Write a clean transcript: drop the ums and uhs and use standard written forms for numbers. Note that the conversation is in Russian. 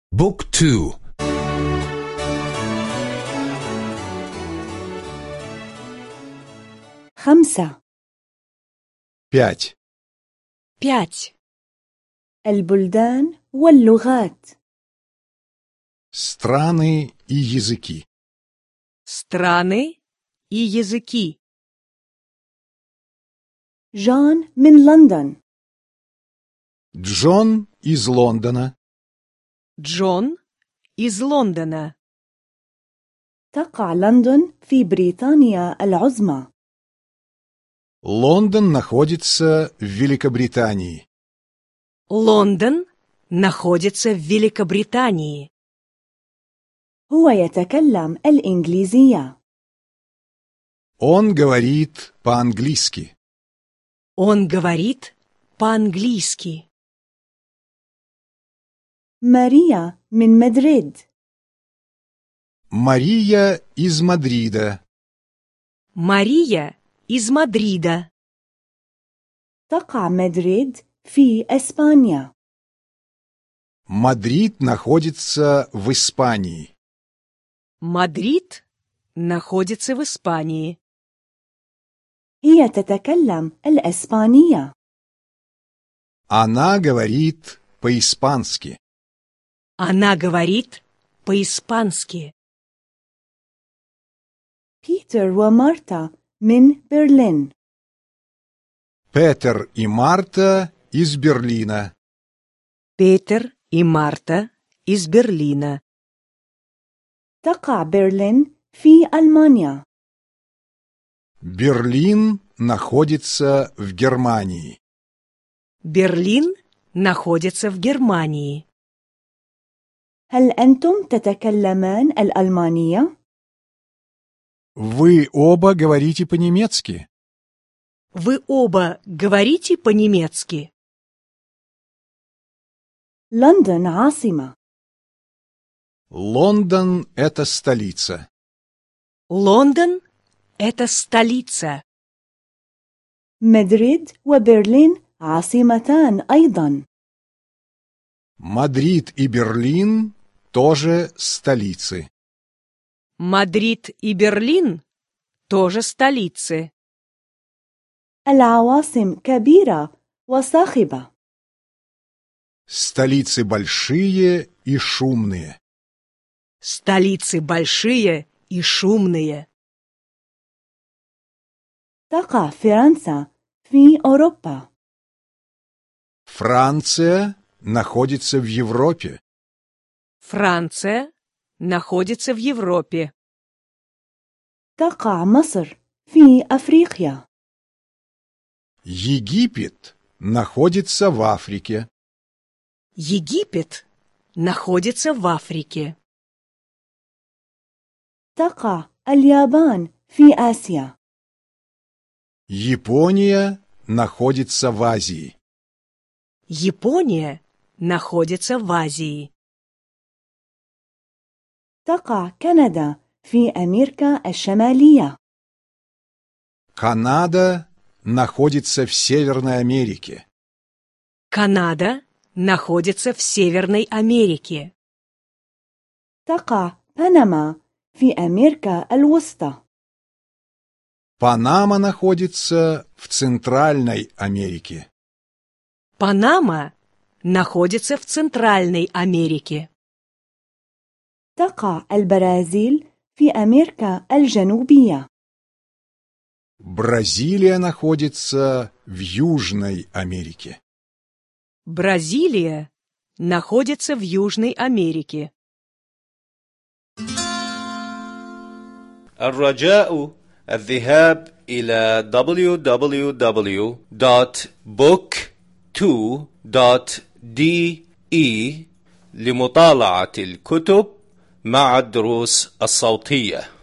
بوك تو. 5. 5. 5. البلدان واللغات. Страны и языки. Страны и языки. جون من لندن. Джон из Лондона. Джон из Лондона. تقع لندن في بريطانيا العظمى. Лондон находится в Великобритании. Лондон находится в Великобритании. هو يتكلم الإنجليزية. Он говорит по-английски. Он говорит по-английски. ماريا من مدريد. Мария из Мадрида. Мария из Мадрида. تقع مدريد في إسبانيا. Мадрид находится в Испании. Мадрид находится в Испании. هي تتكلم الإسبانية. Она говорит по-испански. Она говорит по-испански. بيتر ومارتا من برلين. Петер и Марта из Берлина. Петер и Марта из Берлина. تقع برلين في ألمانيا. Берлин находится в Германии. Берлин находится в Германии. هل أنتم تتكلمان الألمانية؟ Вы оба говорите по-немецки? Вы оба говорите по-немецки? لندن عاصمة. Лондон – это столица. Лондон – это столица. مدريد وبرلين عاصمتان أيضا. Мадрид и Берлин тоже столицы. Мадрид и Берлин тоже столицы. العواصم كبيرة وصاخبة. Столицы большие и шумные. Столицы большие и шумные. تقع فرنسا في أوروبا. Франция находится в Европе. Франция находится в Европе. تقع مصر في أفريقيا. Египет находится в Африке. Египет находится в Африке. تقع اليابان في آسيا. Япония находится в Азии. Япония находится в Азии. تقع كندا في أمريكا الشمالية. Канада находится в Северной Америке. Канада находится в Северной Америке. تقع بنما في أمريكا الوسطى. Панама находится в Центральной Америке. Панама находится в Центральной Америке. تقع البرازيل في أمريكا الجنوبية. Бразилия находится в Южной Америке. Бразилия находится в Южной Америке. الرجاء الذهاب إلى www.book2.de لمطالعة الكتب مع الدروس الصوتية.